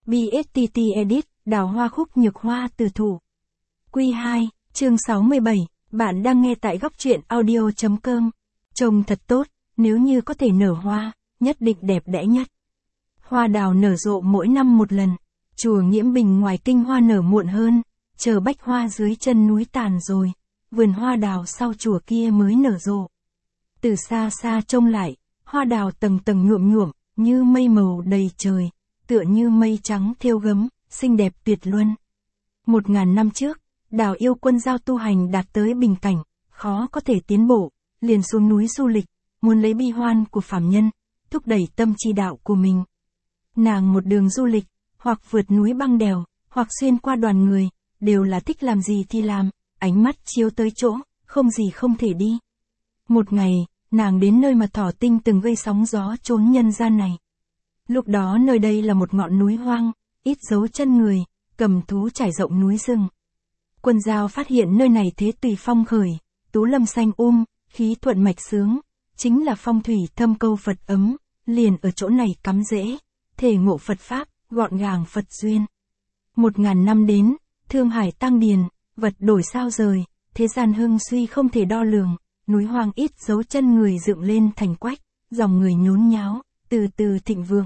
BSTT Edit, đào hoa khúc nhược hoa từ thủ. Quy 2, chương 67, bạn đang nghe tại góc truyện audio.com. Trông thật tốt, nếu như có thể nở hoa, nhất định đẹp đẽ nhất. Hoa đào nở rộ mỗi năm một lần, chùa Nghiễm Bình ngoài kinh hoa nở muộn hơn, chờ bách hoa dưới chân núi tàn rồi, vườn hoa đào sau chùa kia mới nở rộ. Từ xa xa trông lại, hoa đào tầng tầng nhuộm nhuộm, như mây màu đầy trời, tựa như mây trắng thêu gấm, xinh đẹp tuyệt luân. 1000 năm trước, Đào Yêu Quân giao tu hành đạt tới bình cảnh, khó có thể tiến bộ, liền xuống núi du lịch, muốn lấy bi hoan của phàm nhân, thúc đẩy tâm chi đạo của mình. Nàng một đường du lịch, hoặc vượt núi băng đèo, hoặc xuyên qua đoàn người, đều là thích làm gì thì làm, ánh mắt chiếu tới chỗ, không gì không thể đi. Một ngày, nàng đến nơi mà Thỏ Tinh từng gây sóng gió chốn nhân gian này. Lúc đó nơi đây là một ngọn núi hoang, ít dấu chân người, cầm thú trải rộng núi rừng. Quân Giao phát hiện nơi này thế tùy phong khởi, tú lâm xanh khí thuận mạch sướng, chính là phong thủy thâm câu Phật ấm, liền ở chỗ này cắm rễ, thể ngộ Phật Pháp, gọn gàng Phật duyên. 1000 năm đến, thương hải tăng điền, vật đổi sao rời, thế gian hưng suy không thể đo lường, núi hoang ít dấu chân người dựng lên thành quách, dòng người nhốn nháo, từ từ thịnh vượng.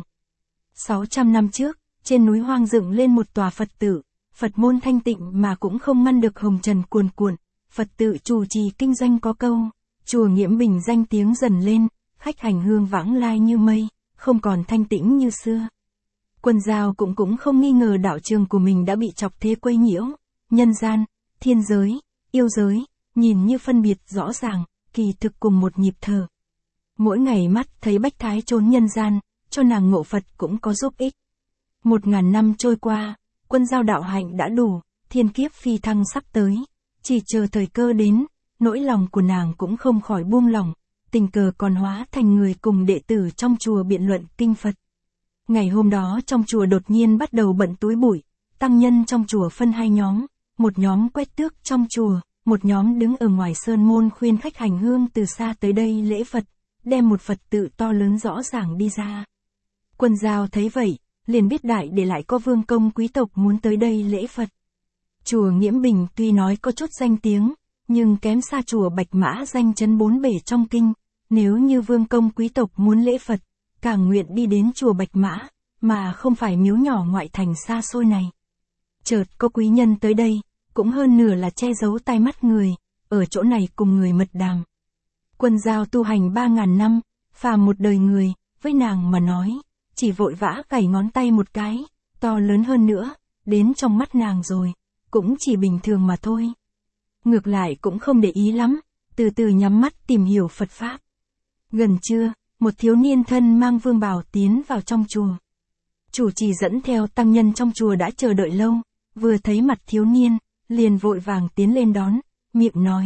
600 năm trước, trên núi hoang dựng lên một tòa Phật tự, Phật môn thanh tịnh mà cũng không ngăn được hồng trần cuồn cuộn, Phật tự chủ trì kinh doanh có câu, chùa Nghiễm Bình danh tiếng dần lên, khách hành hương vãng lai như mây, không còn thanh tĩnh như xưa. Quân Giao cũng không nghi ngờ đạo trường của mình đã bị chọc thế quấy nhiễu, nhân gian, thiên giới, yêu giới, nhìn như phân biệt rõ ràng, kỳ thực cùng một nhịp thở. Mỗi ngày mắt thấy bách thái trốn nhân gian, cho nàng ngộ Phật cũng có giúp ích. 1000 năm trôi qua, Quân Giao đạo hạnh đã đủ, thiên kiếp phi thăng sắp tới, chỉ chờ thời cơ đến, nỗi lòng của nàng cũng không khỏi buông lỏng, tình cờ còn hóa thành người cùng đệ tử trong chùa biện luận kinh Phật. Ngày hôm đó trong chùa đột nhiên bắt đầu bận túi bụi, tăng nhân trong chùa phân hai nhóm, một nhóm quét tước trong chùa, một nhóm đứng ở ngoài sơn môn khuyên khách hành hương từ xa tới đây lễ Phật, đem một Phật tự to lớn rõ ràng đi ra. Quân Giao thấy vậy, liền biết đại để lại có vương công quý tộc muốn tới đây lễ Phật. Chùa Nghiễm Bình tuy nói có chút danh tiếng, nhưng kém xa chùa Bạch Mã danh chấn bốn bể trong kinh, nếu như vương công quý tộc muốn lễ Phật, càng nguyện đi đến chùa Bạch Mã, mà không phải miếu nhỏ ngoại thành xa xôi này. Chợt có quý nhân tới đây, cũng hơn nửa là che giấu tai mắt người, ở chỗ này cùng người mật đàm. Quân Giao tu hành 3000 năm, phàm một đời người, với nàng mà nói, chỉ vội vã gảy ngón tay một cái, to lớn hơn nữa, đến trong mắt nàng rồi, cũng chỉ bình thường mà thôi. Ngược lại cũng không để ý lắm, từ từ nhắm mắt tìm hiểu Phật Pháp. Gần trưa, một thiếu niên thân mang vương bào tiến vào trong chùa. Chủ trì dẫn theo tăng nhân trong chùa đã chờ đợi lâu, vừa thấy mặt thiếu niên, liền vội vàng tiến lên đón, miệng nói.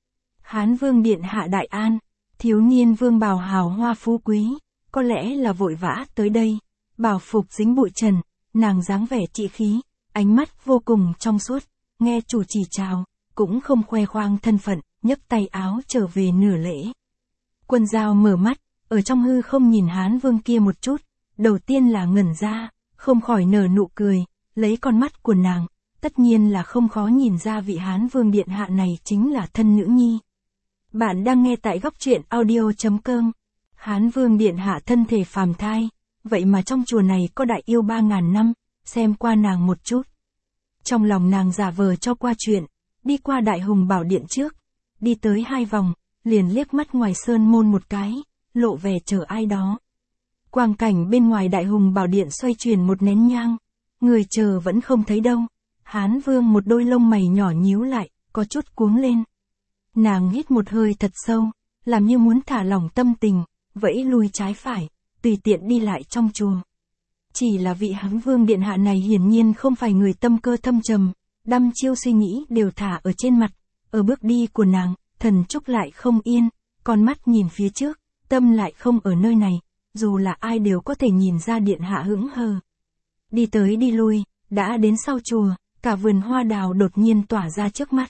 Hán Vương Điện Hạ Đại An, thiếu niên vương bào hào hoa phú quý, có lẽ là vội vã tới đây, bào phục dính bụi trần, nàng dáng vẻ trị khí, ánh mắt vô cùng trong suốt, nghe chủ trì chào, cũng không khoe khoang thân phận, nhấc tay áo trở về nửa lễ. Quân Giao mở mắt, ở trong hư không nhìn Hán Vương kia một chút, đầu tiên là ngẩn ra, không khỏi nở nụ cười, lấy con mắt của nàng, tất nhiên là không khó nhìn ra vị Hán Vương Điện Hạ này chính là thân nữ nhi. Bạn đang nghe tại góc truyện audio.com. Hán Vương Điện Hạ thân thể phàm thai, vậy mà trong chùa này có đại yêu 3000 năm, xem qua nàng một chút. Trong lòng nàng giả vờ cho qua chuyện, đi qua Đại Hùng Bảo Điện trước, đi tới 2 vòng, liền liếc mắt ngoài sơn môn một cái, lộ vẻ chờ ai đó. Quang cảnh bên ngoài Đại Hùng Bảo Điện xoay chuyển một nén nhang, người chờ vẫn không thấy đâu. Hán Vương một đôi lông mày nhỏ nhíu lại, có chút cuống lên. Nàng hít một hơi thật sâu, làm như muốn thả lỏng tâm tình, vẫy lui trái phải, tùy tiện đi lại trong chùa. Chỉ là vị Hán Vương Điện Hạ này hiển nhiên không phải người tâm cơ thâm trầm, đăm chiêu suy nghĩ đều thả ở trên mặt, ở bước đi của nàng, thần trúc lại không yên, con mắt nhìn phía trước, tâm lại không ở nơi này, dù là ai đều có thể nhìn ra Điện Hạ hững hờ. Đi tới đi lui, đã đến sau chùa, cả vườn hoa đào đột nhiên tỏa ra trước mắt.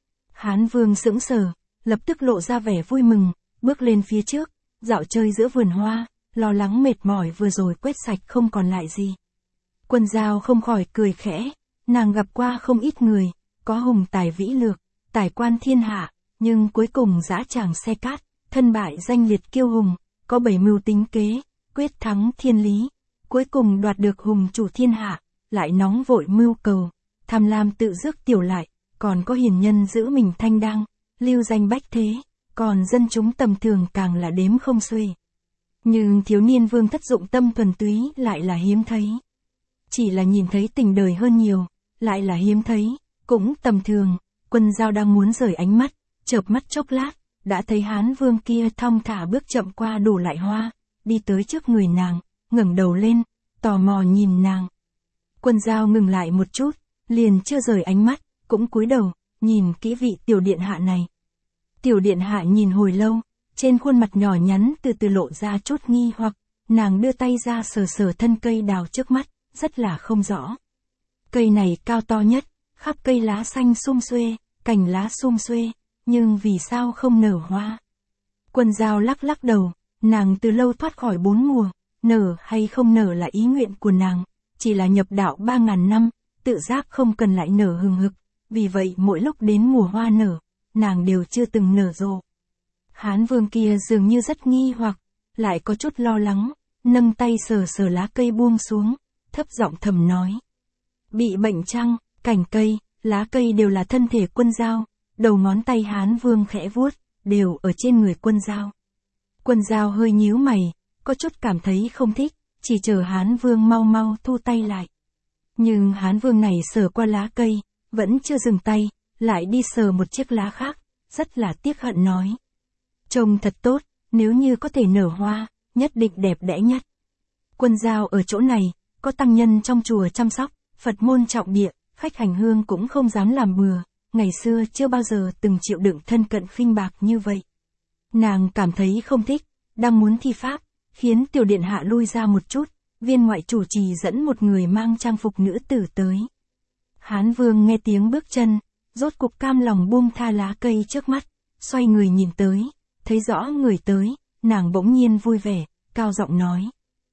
Hán Vương sững sờ, lập tức lộ ra vẻ vui mừng, bước lên phía trước, dạo chơi giữa vườn hoa, lo lắng mệt mỏi vừa rồi quét sạch không còn lại gì. Quân Dao không khỏi cười khẽ, nàng gặp qua không ít người, có hùng tài vĩ lược, tài quan thiên hạ, nhưng cuối cùng dã tràng xe cát, thân bại danh liệt kiêu hùng, có bảy mưu tính kế, quyết thắng thiên lý, cuối cùng đoạt được hùng chủ thiên hạ, lại nóng vội mưu cầu, tham lam tự rước tiểu lại, còn có hiền nhân giữ mình thanh đăng, lưu danh bách thế, còn dân chúng tầm thường càng là đếm không xuể. Nhưng thiếu niên Vương Thất dụng tâm thuần túy lại là hiếm thấy. Chỉ là nhìn thấy tình đời hơn nhiều, lại là hiếm thấy, cũng tầm thường. Quân Dao đang muốn rời ánh mắt, chợp mắt chốc lát, đã thấy Hán Vương kia thong thả bước chậm qua đổ lại hoa, đi tới trước người nàng, ngẩng đầu lên, tò mò nhìn nàng. Quân Dao ngừng lại một chút, liền chưa rời ánh mắt, cũng cúi đầu, nhìn kỹ vị tiểu điện hạ này. Tiểu điện hạ nhìn hồi lâu, trên khuôn mặt nhỏ nhắn từ từ lộ ra chút nghi hoặc, nàng đưa tay ra sờ sờ thân cây đào trước mắt, rất là không rõ. Cây này cao to nhất, khắp cây lá xanh sum xuê, cành lá sum xuê, nhưng vì sao không nở hoa? Quân Dao lắc lắc đầu, nàng từ lâu thoát khỏi 4 mùa, nở hay không nở là ý nguyện của nàng, chỉ là nhập đạo 3.000 năm, tự giác không cần lại nở hừng hực, vì vậy mỗi lúc đến mùa hoa nở, nàng đều chưa từng nở rộ. Hán Vương kia dường như rất nghi hoặc, lại có chút lo lắng, nâng tay sờ sờ lá cây buông xuống, thấp giọng thầm nói. Bị bệnh chăng? Cành cây, lá cây đều là thân thể Quân Dao, đầu ngón tay Hán Vương khẽ vuốt, đều ở trên người Quân Dao. Quân Dao hơi nhíu mày, có chút cảm thấy không thích, chỉ chờ Hán Vương mau mau thu tay lại. Nhưng Hán Vương này sờ qua lá cây, vẫn chưa dừng tay, lại đi sờ một chiếc lá khác, rất là tiếc hận nói. Trông thật tốt, nếu như có thể nở hoa, nhất định đẹp đẽ nhất. Quân Dao ở chỗ này, có tăng nhân trong chùa chăm sóc, Phật môn trọng địa, khách hành hương cũng không dám làm bừa, ngày xưa chưa bao giờ từng chịu đựng thân cận khinh bạc như vậy. Nàng cảm thấy không thích, đang muốn thi pháp, khiến tiểu điện hạ lui ra một chút, viên ngoại chủ trì dẫn một người mang trang phục nữ tử tới. Hán Vương nghe tiếng bước chân, rốt cục cam lòng buông tha lá cây trước mắt, xoay người nhìn tới, thấy rõ người tới, nàng bỗng nhiên vui vẻ, cao giọng nói.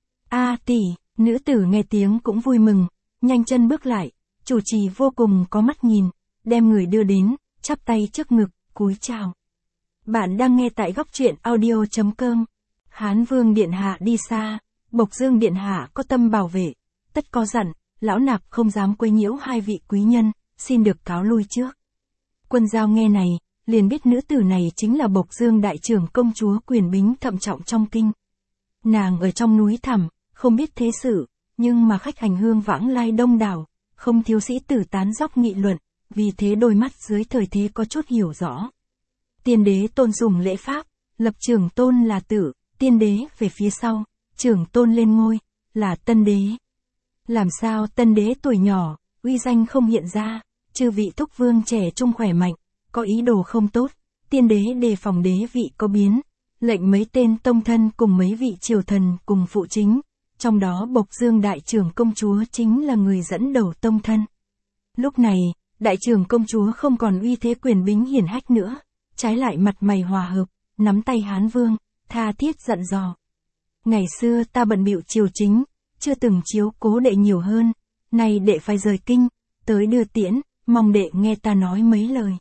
A tỷ, nữ tử nghe tiếng cũng vui mừng, nhanh chân bước lại, chủ trì vô cùng có mắt nhìn, đem người đưa đến, chắp tay trước ngực, cúi chào. Bạn đang nghe tại góc truyện audio.com. Hán Vương điện hạ đi xa, Bộc Dương điện hạ có tâm bảo vệ, tất có dặn, lão nạp không dám quấy nhiễu hai vị quý nhân, xin được cáo lui trước. Quân Dao nghe này, liền biết nữ tử này chính là Bộc Dương đại trưởng công chúa quyền bính thậm trọng trong kinh. Nàng ở trong núi thẳm, không biết thế sự, nhưng mà khách hành hương vãng lai đông đảo, không thiếu sĩ tử tán dóc nghị luận, vì thế đôi mắt dưới thời thế có chút hiểu rõ. Tiên đế tôn dùng lễ pháp, lập trưởng tôn là tử, tiên đế về phía sau, trưởng tôn lên ngôi, là tân đế. Làm sao tân đế tuổi nhỏ, uy danh không hiện ra, chư vị thúc vương trẻ trung khỏe mạnh, có ý đồ không tốt, tiên đế đề phòng đế vị có biến, lệnh mấy tên tông thân cùng mấy vị triều thần cùng phụ chính, trong đó Bộc Dương đại trưởng công chúa chính là người dẫn đầu tông thân. Lúc này, đại trưởng công chúa không còn uy thế quyền bính hiển hách nữa, trái lại mặt mày hòa hợp, nắm tay Hán Vương, tha thiết dặn dò. Ngày xưa ta bận bịu triều chính, chưa từng chiếu cố đệ nhiều hơn, nay đệ phải rời kinh, tới đưa tiễn, mong đệ nghe ta nói mấy lời.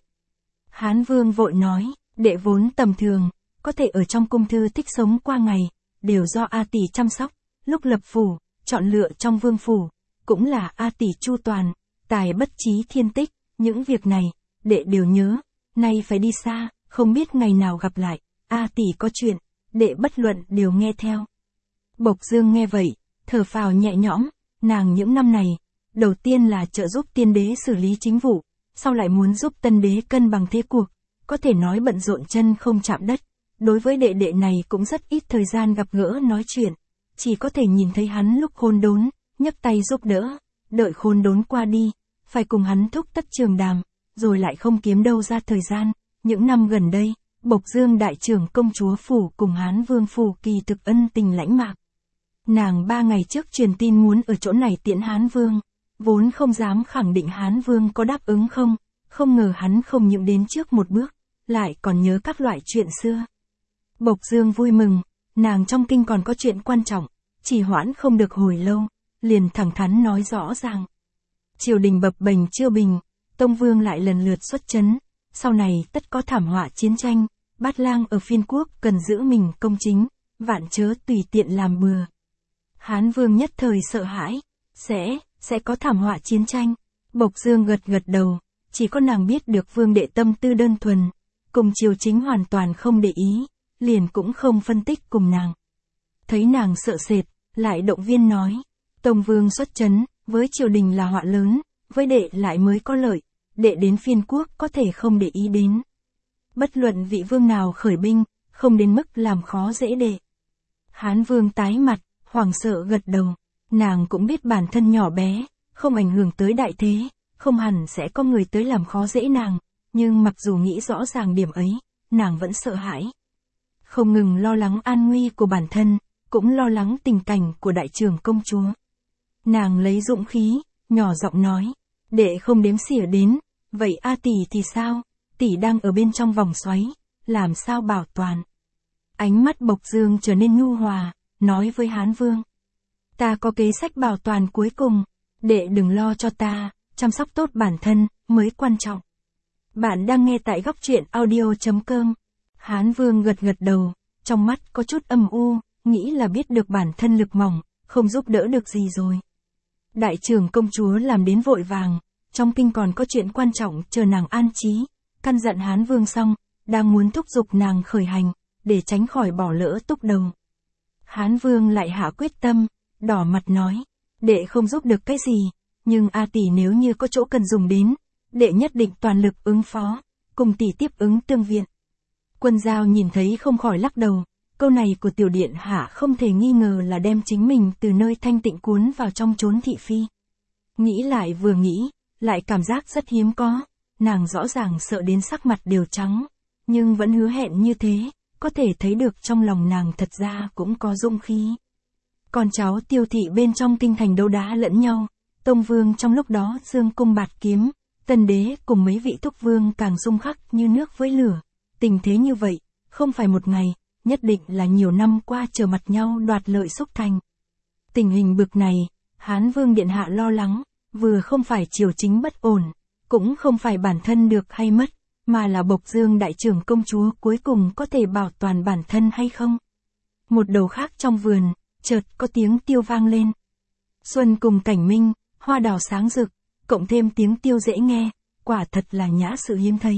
Hán Vương vội nói, đệ vốn tầm thường, có thể ở trong cung thư thích sống qua ngày, đều do A tỷ chăm sóc, lúc lập phủ, chọn lựa trong vương phủ, cũng là A tỷ chu toàn, tài bất trí thiên tích, những việc này, đệ đều nhớ, nay phải đi xa, không biết ngày nào gặp lại, A tỷ có chuyện, đệ bất luận đều nghe theo. Bộc Dương nghe vậy, thở phào nhẹ nhõm, nàng những năm này, đầu tiên là trợ giúp tiên đế xử lý chính vụ, sau lại muốn giúp tân đế cân bằng thế cuộc, có thể nói bận rộn chân không chạm đất. Đối với đệ đệ này cũng rất ít thời gian gặp gỡ nói chuyện, chỉ có thể nhìn thấy hắn lúc khôn đốn, nhấc tay giúp đỡ, đợi khôn đốn qua đi, phải cùng hắn thúc tất trường đàm, rồi lại không kiếm đâu ra thời gian. Những năm gần đây, Bộc Dương đại trưởng công chúa phủ cùng Hán Vương phủ kỳ thực ân tình lãnh mạc. Nàng 3 ngày trước truyền tin muốn ở chỗ này tiễn Hán Vương, vốn không dám khẳng định Hán Vương có đáp ứng không ngờ hắn không những đến trước một bước, lại còn nhớ các loại chuyện xưa. Bộc Dương vui mừng, nàng trong kinh còn có chuyện quan trọng, chỉ hoãn không được hồi lâu, liền thẳng thắn nói rõ ràng. Triều đình bập bềnh chưa bình, Tông Vương lại lần lượt xuất chấn, sau này tất có thảm họa chiến tranh, Bát Lang ở Phiên Quốc cần giữ mình công chính, vạn chớ tùy tiện làm bừa. Hán Vương nhất thời sợ hãi, sẽ có thảm họa chiến tranh. Bộc Dương gật gật đầu, chỉ có nàng biết được Vương đệ tâm tư đơn thuần, cùng triều chính hoàn toàn không để ý, liền cũng không phân tích cùng nàng. Thấy nàng sợ sệt, lại động viên nói, Tông Vương xuất chấn, với triều đình là họa lớn, với đệ lại mới có lợi, đệ đến Phiên Quốc có thể không để ý đến. Bất luận vị vương nào khởi binh, không đến mức làm khó dễ đệ. Hán Vương tái mặt, hoảng sợ gật đầu, nàng cũng biết bản thân nhỏ bé, không ảnh hưởng tới đại thế, không hẳn sẽ có người tới làm khó dễ nàng, nhưng mặc dù nghĩ rõ ràng điểm ấy, nàng vẫn sợ hãi. Không ngừng lo lắng an nguy của bản thân, cũng lo lắng tình cảnh của đại trưởng công chúa. Nàng lấy dũng khí, nhỏ giọng nói, đệ không đếm xỉa đến, vậy A tỷ thì sao, tỷ đang ở bên trong vòng xoáy, làm sao bảo toàn. Ánh mắt Bộc Dương trở nên nhu hòa, nói với Hán Vương. Ta có kế sách bảo toàn cuối cùng, đệ đừng lo cho ta, chăm sóc tốt bản thân, mới quan trọng. Bạn đang nghe tại góc truyện audio.com. Hán Vương gật gật đầu, trong mắt có chút âm u, nghĩ là biết được bản thân lực mỏng, không giúp đỡ được gì rồi. Đại trưởng công chúa làm đến vội vàng, trong kinh còn có chuyện quan trọng chờ nàng an trí, căn dặn Hán Vương xong, đang muốn thúc giục nàng khởi hành, để tránh khỏi bỏ lỡ túc đầu. Hán Vương lại hạ quyết tâm, đỏ mặt nói, đệ không giúp được cái gì, nhưng A tỷ nếu như có chỗ cần dùng đến, đệ nhất định toàn lực ứng phó, cùng tỷ tiếp ứng tương viện. Quân Giao nhìn thấy không khỏi lắc đầu, câu này của tiểu điện hạ không thể nghi ngờ là đem chính mình từ nơi thanh tịnh cuốn vào trong chốn thị phi. Nghĩ lại vừa nghĩ, lại cảm giác rất hiếm có, nàng rõ ràng sợ đến sắc mặt đều trắng, nhưng vẫn hứa hẹn như thế, có thể thấy được trong lòng nàng thật ra cũng có dũng khí. Con cháu Tiêu thị bên trong kinh thành đấu đá lẫn nhau, Tông Vương trong lúc đó dương cung bạt kiếm, Tần đế cùng mấy vị thúc vương càng xung khắc như nước với lửa. Tình thế như vậy, không phải một ngày, nhất định là nhiều năm qua chờ mặt nhau đoạt lợi xúc thành. Tình hình bực này, Hán Vương điện hạ lo lắng, vừa không phải triều chính bất ổn, cũng không phải bản thân được hay mất, mà là Bộc Dương đại trưởng công chúa cuối cùng có thể bảo toàn bản thân hay không. Một đầu khác trong vườn, chợt có tiếng tiêu vang lên. Xuân cùng cảnh minh, hoa đào sáng rực, cộng thêm tiếng tiêu dễ nghe, quả thật là nhã sự hiếm thấy.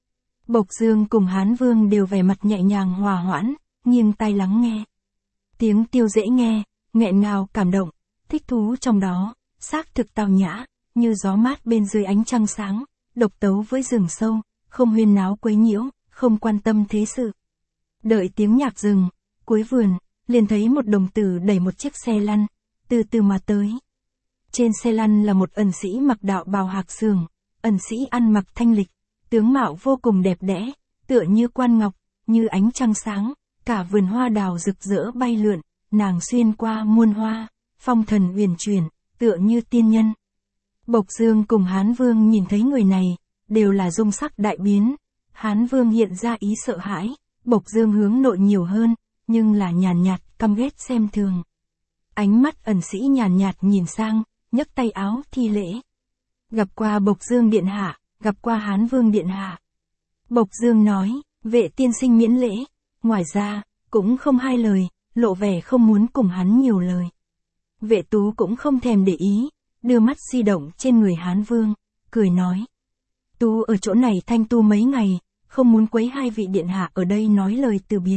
Bộc Dương cùng Hán Vương đều vẻ mặt nhẹ nhàng hòa hoãn, nghiêng tai lắng nghe. Tiếng tiêu dễ nghe, nghẹn ngào cảm động, thích thú trong đó, xác thực tao nhã, như gió mát bên dưới ánh trăng sáng, độc tấu với rừng sâu, không huyên náo quấy nhiễu, không quan tâm thế sự. Đợi tiếng nhạc dừng, cuối vườn, liền thấy một đồng tử đẩy một chiếc xe lăn, từ từ mà tới. Trên xe lăn là một ẩn sĩ mặc đạo bào hạc sườn, ẩn sĩ ăn mặc thanh lịch, tướng mạo vô cùng đẹp đẽ, tựa như quan ngọc, như ánh trăng sáng, cả vườn hoa đào rực rỡ bay lượn, nàng xuyên qua muôn hoa, phong thần uyển chuyển, tựa như tiên nhân. Bộc Dương cùng Hán Vương nhìn thấy người này, đều là dung sắc đại biến. Hán Vương hiện ra ý sợ hãi, Bộc Dương hướng nội nhiều hơn, nhưng là nhàn nhạt, căm ghét xem thường. Ánh mắt ẩn sĩ nhàn nhạt nhìn sang, nhấc tay áo thi lễ. Gặp qua Bộc Dương điện hạ, gặp qua Hán Vương điện hạ. Bộc Dương nói, vệ tiên sinh miễn lễ, ngoài ra, cũng không hai lời, lộ vẻ không muốn cùng hắn nhiều lời. Vệ Tú cũng không thèm để ý, đưa mắt di động trên người Hán Vương, cười nói. Tú ở chỗ này thanh tu mấy ngày, không muốn quấy hai vị điện hạ ở đây nói lời từ biệt.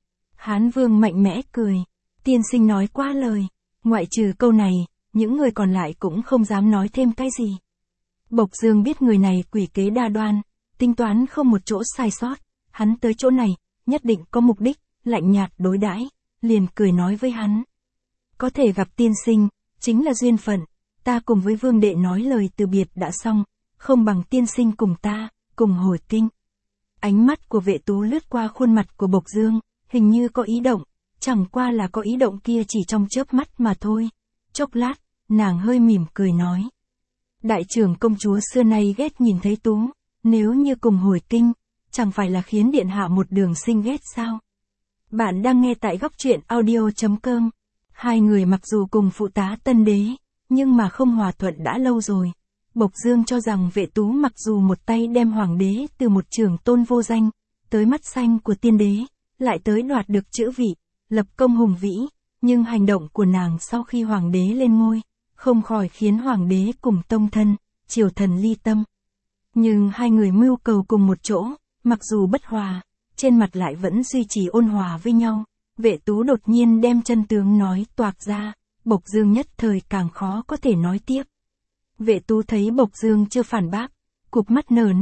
Hán Vương mạnh mẽ cười, tiên sinh nói quá lời, ngoại trừ câu này, những người còn lại cũng không dám nói thêm cái gì. Bộc Dương biết người này quỷ kế đa đoan, tính toán không một chỗ sai sót, hắn tới chỗ này, nhất định có mục đích, lạnh nhạt đối đãi, liền cười nói với hắn. Có thể gặp tiên sinh, chính là duyên phận, ta cùng với Vương đệ nói lời từ biệt đã xong, không bằng tiên sinh cùng ta, cùng hồi kinh. Ánh mắt của Vệ Tú lướt qua khuôn mặt của Bộc Dương, hình như có ý động, chẳng qua là có ý động kia chỉ trong chớp mắt mà thôi. Chốc lát, nàng hơi mỉm cười nói. Đại trưởng công chúa xưa nay ghét nhìn thấy Tú, nếu như cùng hồi kinh, chẳng phải là khiến điện hạ một đường sinh ghét sao? Bạn đang nghe tại góc truyện audio.com. Hai người mặc dù cùng phụ tá tân đế, nhưng mà không hòa thuận đã lâu rồi. Bộc Dương cho rằng Vệ Tú mặc dù một tay đem hoàng đế từ một trưởng tôn vô danh, tới mắt xanh của tiên đế, lại tới đoạt được chữ vị, lập công hùng vĩ, nhưng hành động của nàng sau khi hoàng đế lên ngôi, không khỏi khiến hoàng đế cùng tông thân, triều thần ly tâm. Nhưng hai người mưu cầu cùng một chỗ, mặc dù bất hòa, trên mặt lại vẫn duy trì ôn hòa với nhau. Vệ Tú đột nhiên đem chân tướng nói toạc ra, Bộc Dương nhất thời càng khó có thể nói tiếp. Vệ Tú thấy Bộc Dương chưa phản bác, cụp mắt nở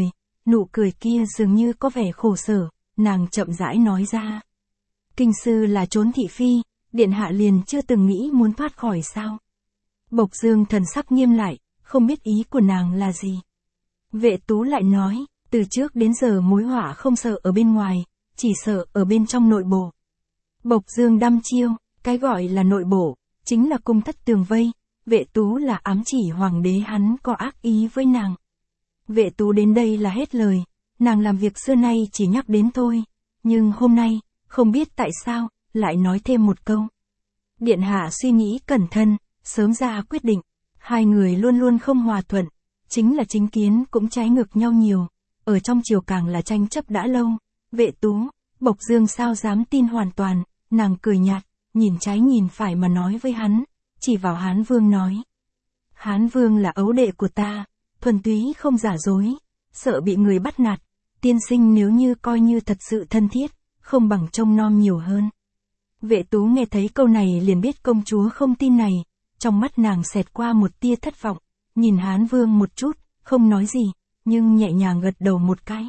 nụ cười kia dường như có vẻ khổ sở, nàng chậm rãi nói ra. Kinh sư là trốn thị phi, điện hạ liền chưa từng nghĩ muốn thoát khỏi sao. Bộc Dương thần sắc nghiêm lại, không biết ý của nàng là gì. Vệ Tú lại nói, từ trước đến giờ mối họa không sợ ở bên ngoài, chỉ sợ ở bên trong nội bộ. Bộc Dương đăm chiêu, cái gọi là nội bộ, chính là cung thất tường vây, Vệ Tú là ám chỉ hoàng đế hắn có ác ý với nàng. Vệ Tú đến đây là hết lời, nàng làm việc xưa nay chỉ nhắc đến thôi, nhưng hôm nay, không biết tại sao, lại nói thêm một câu. Điện hạ suy nghĩ cẩn thận, sớm ra quyết định, hai người luôn luôn không hòa thuận, chính là chính kiến cũng trái ngược nhau nhiều, ở trong triều càng là tranh chấp đã lâu. Vệ Tú, Bộc Dương sao dám tin hoàn toàn, nàng cười nhạt, nhìn trái nhìn phải mà nói với hắn, chỉ vào Hán Vương nói. Hán Vương là ấu đệ của ta, thuần túy không giả dối, sợ bị người bắt nạt, tiên sinh nếu như coi như thật sự thân thiết, không bằng trông nom nhiều hơn. Vệ Tú nghe thấy câu này liền biết công chúa không tin này, trong mắt nàng xẹt qua một tia thất vọng, nhìn Hán Vương một chút, không nói gì, nhưng nhẹ nhàng gật đầu một cái.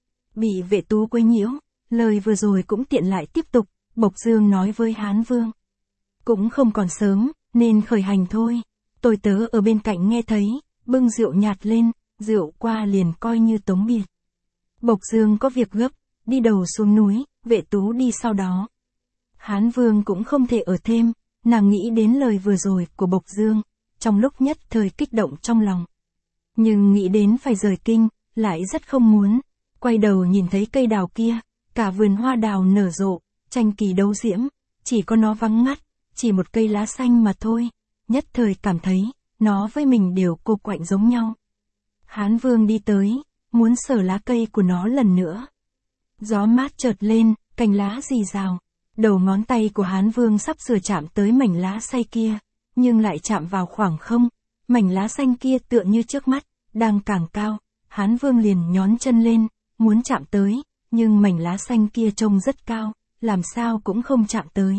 Bị Vệ Tú quấy nhiễu, lời vừa rồi cũng tiện lại tiếp tục, Bộc Dương nói với Hán Vương. Cũng không còn sớm, nên khởi hành thôi. Tôi tớ ở bên cạnh nghe thấy, bưng rượu nhạt lên, rượu qua liền coi như tống biệt. Bộc Dương có việc gấp, đi đầu xuống núi, Vệ Tú đi sau đó. Hán Vương cũng không thể ở thêm, nàng nghĩ đến lời vừa rồi của Bộc Dương, trong lúc nhất thời kích động trong lòng. Nhưng nghĩ đến phải rời kinh, lại rất không muốn. Quay đầu nhìn thấy cây đào kia, cả vườn hoa đào nở rộ, tranh kỳ đấu diễm, chỉ có nó vắng ngắt, chỉ một cây lá xanh mà thôi, nhất thời cảm thấy, nó với mình đều cô quạnh giống nhau. Hán Vương đi tới, muốn sờ lá cây của nó lần nữa. Gió mát chợt lên, cành lá rì rào, đầu ngón tay của Hán Vương sắp sửa chạm tới mảnh lá xay kia, nhưng lại chạm vào khoảng không, mảnh lá xanh kia tựa như trước mắt, đang càng cao, Hán Vương liền nhón chân lên, muốn chạm tới, nhưng mảnh lá xanh kia trông rất cao, làm sao cũng không chạm tới.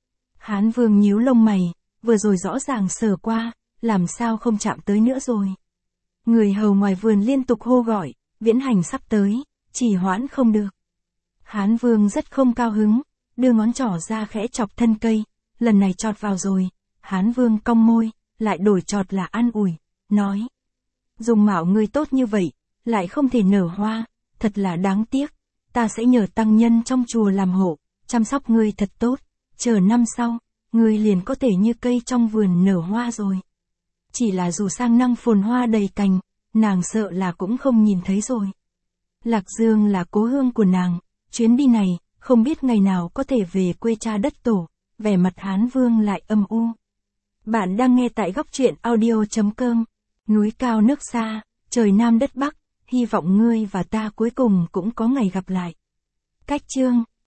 Hán Vương nhíu lông mày, vừa rồi rõ ràng sờ qua, làm sao không chạm tới nữa rồi. Người hầu ngoài vườn liên tục hô gọi, Viễn Hành sắp tới, trì hoãn không được. Hán Vương rất không cao hứng, đưa ngón trỏ ra khẽ chọc thân cây, lần này chọt vào rồi. Hán Vương cong môi, lại đổi chọt là an ủi, nói. Dùng mạo ngươi tốt như vậy, lại không thể nở hoa, thật là đáng tiếc. Ta sẽ nhờ tăng nhân trong chùa làm hộ, chăm sóc ngươi thật tốt, chờ năm sau, ngươi liền có thể như cây trong vườn nở hoa rồi. Chỉ là dù sang năm phồn hoa đầy cành, nàng sợ là cũng không nhìn thấy rồi. Lạc Dương là cố hương của nàng, chuyến đi này, không biết ngày nào có thể về quê cha đất tổ, vẻ mặt Hán Vương lại âm u. Bạn đang nghe tại góc truyện audio.com, núi cao nước xa, trời Nam đất Bắc, hy vọng ngươi và ta cuối cùng cũng có ngày gặp lại. Cách chương